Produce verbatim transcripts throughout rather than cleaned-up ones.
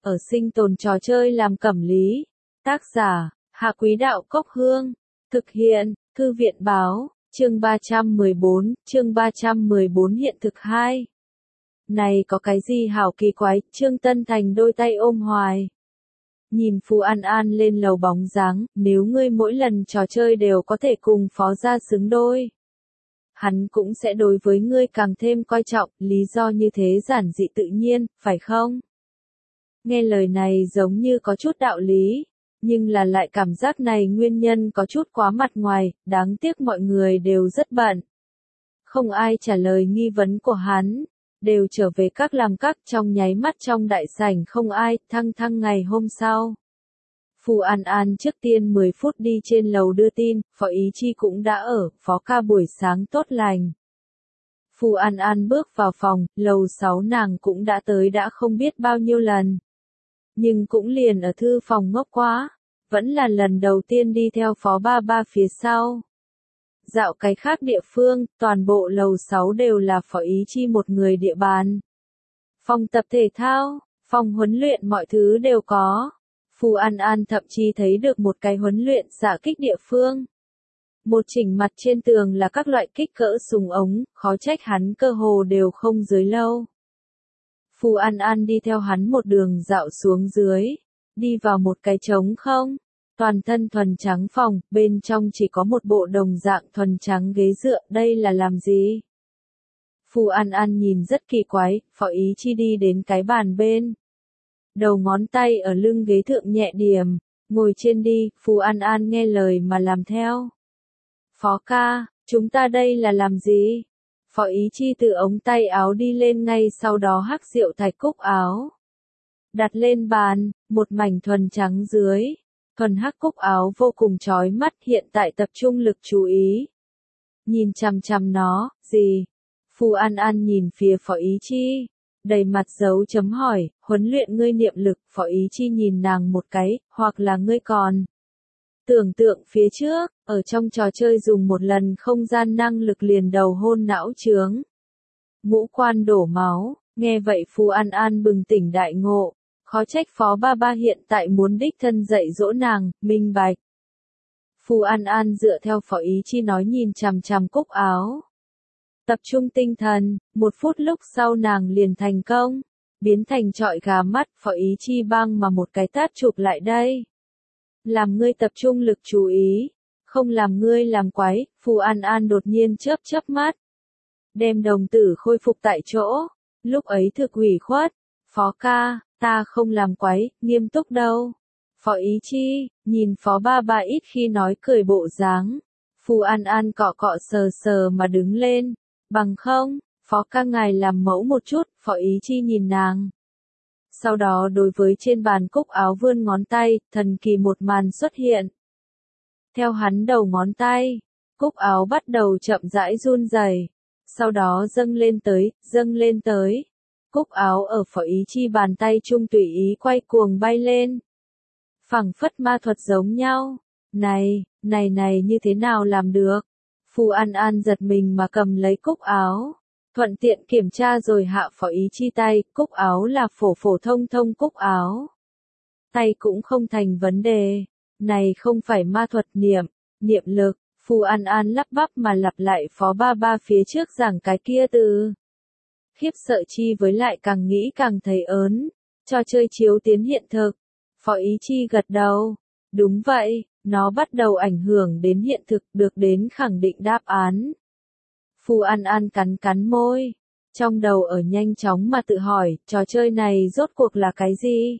ở sinh tồn trò chơi làm cẩm lý. Tác giả, Hạ Quý Đạo Cốc Hương. Thực hiện, Thư viện Báo, chương ba trăm mười bốn, chương ba trăm mười bốn hiện thực hai. Này có cái gì hảo kỳ quái, Trương Tân Thành đôi tay ôm hoài. Nhìn Phù An An lên lầu bóng dáng, nếu ngươi mỗi lần trò chơi đều có thể cùng phó gia xứng đôi. Hắn cũng sẽ đối với ngươi càng thêm coi trọng, lý do như thế giản dị tự nhiên, phải không? Nghe lời này giống như có chút đạo lý, nhưng là lại cảm giác này nguyên nhân có chút quá mặt ngoài, đáng tiếc mọi người đều rất bận. Không ai trả lời nghi vấn của hắn, đều trở về các làm các trong nháy mắt trong đại sảnh không ai, thăng thăng ngày hôm sau. Phù An An trước tiên mười phút đi trên lầu đưa tin, Phó Ý Chi cũng đã ở, Phó ca buổi sáng tốt lành. Phù An An bước vào phòng, lầu sáu nàng cũng đã tới đã không biết bao nhiêu lần. Nhưng cũng liền ở thư phòng ngốc quá, vẫn là lần đầu tiên đi theo Phó ba ba phía sau. Dạo cái khác địa phương, toàn bộ lầu sáu đều là Phó Ý Chi một người địa bàn. Phòng tập thể thao, phòng huấn luyện mọi thứ đều có. Phù An An thậm chí thấy được một cái huấn luyện xạ kích địa phương. Một chỉnh mặt trên tường là các loại kích cỡ súng ống, khó trách hắn cơ hồ đều không dưới lâu. Phù An An đi theo hắn một đường dạo xuống dưới, đi vào một cái trống không, toàn thân thuần trắng phòng, bên trong chỉ có một bộ đồng dạng thuần trắng ghế dựa, đây là làm gì? Phù An An nhìn rất kỳ quái, Phó Ý Chi đi đến cái bàn bên. Đầu ngón tay ở lưng ghế thượng nhẹ điểm, ngồi trên đi, Phù An An nghe lời mà làm theo. Phó ca, chúng ta đây là làm gì? Phó Ý Chi từ ống tay áo đi lên ngay sau đó hắc rượu thạch cúc áo. Đặt lên bàn, một mảnh thuần trắng dưới. Thuần hắc cúc áo vô cùng chói mắt hiện tại tập trung lực chú ý. Nhìn chằm chằm nó, gì? Phù An An nhìn phía Phó Ý Chi. Đầy mặt dấu chấm hỏi, huấn luyện ngươi niệm lực, Phó Ý Chi nhìn nàng một cái, hoặc là ngươi còn. Tưởng tượng phía trước, ở trong trò chơi dùng một lần không gian năng lực liền đầu hôn não chướng. Ngũ quan đổ máu, nghe vậy Phù An An bừng tỉnh đại ngộ, khó trách Phó ba ba hiện tại muốn đích thân dạy dỗ nàng, minh bạch. Phù An An dựa theo Phó Ý Chi nói nhìn chằm chằm cúc áo. Tập trung tinh thần, một phút lúc sau nàng liền thành công, biến thành trọi gà mắt, Phó Ý Chi băng mà một cái tát chụp lại đây. Làm ngươi tập trung lực chú ý, không làm ngươi làm quái, Phù An An đột nhiên chớp chớp mắt. Đem đồng tử khôi phục tại chỗ, lúc ấy thực ủy khuất, Phó ca, ta không làm quái, nghiêm túc đâu. Phó Ý Chi, nhìn Phó ba ba ít khi nói cười bộ dáng. Phù An An cọ cọ sờ sờ mà đứng lên. Bằng không, Phó ca ngài làm mẫu một chút, Phó Ý Chi nhìn nàng. Sau đó đối với trên bàn cúc áo vươn ngón tay, thần kỳ một màn xuất hiện. Theo hắn đầu ngón tay, cúc áo bắt đầu chậm rãi run rẩy, sau đó dâng lên tới, dâng lên tới. Cúc áo ở Phó Ý Chi bàn tay trung tùy ý quay cuồng bay lên. Phẳng phất ma thuật giống nhau. Này, này này như thế nào làm được? Phù An An giật mình mà cầm lấy cúc áo. Thuận tiện kiểm tra rồi hạ Phó Ý Chi tay, cúc áo là phổ phổ thông thông cúc áo. Tay cũng không thành vấn đề. Này không phải ma thuật niệm, niệm lực, Phù An An lắp bắp mà lặp lại Phó ba ba phía trước giảng cái kia từ. Khiếp sợ chi với lại càng nghĩ càng thấy ớn, cho chơi chiếu tiến hiện thực. Phó Ý Chi gật đầu. Đúng vậy, nó bắt đầu ảnh hưởng đến hiện thực được đến khẳng định đáp án. Phù An An cắn cắn môi, trong đầu ở nhanh chóng mà tự hỏi, trò chơi này rốt cuộc là cái gì?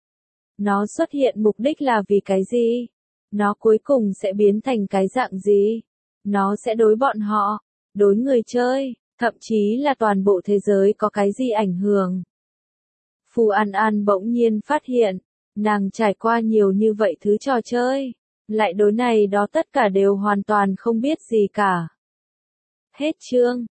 Nó xuất hiện mục đích là vì cái gì? Nó cuối cùng sẽ biến thành cái dạng gì? Nó sẽ đối bọn họ, đối người chơi, thậm chí là toàn bộ thế giới có cái gì ảnh hưởng? Phù An An bỗng nhiên phát hiện, nàng trải qua nhiều như vậy thứ trò chơi, lại đối này đó tất cả đều hoàn toàn không biết gì cả. Hết chương.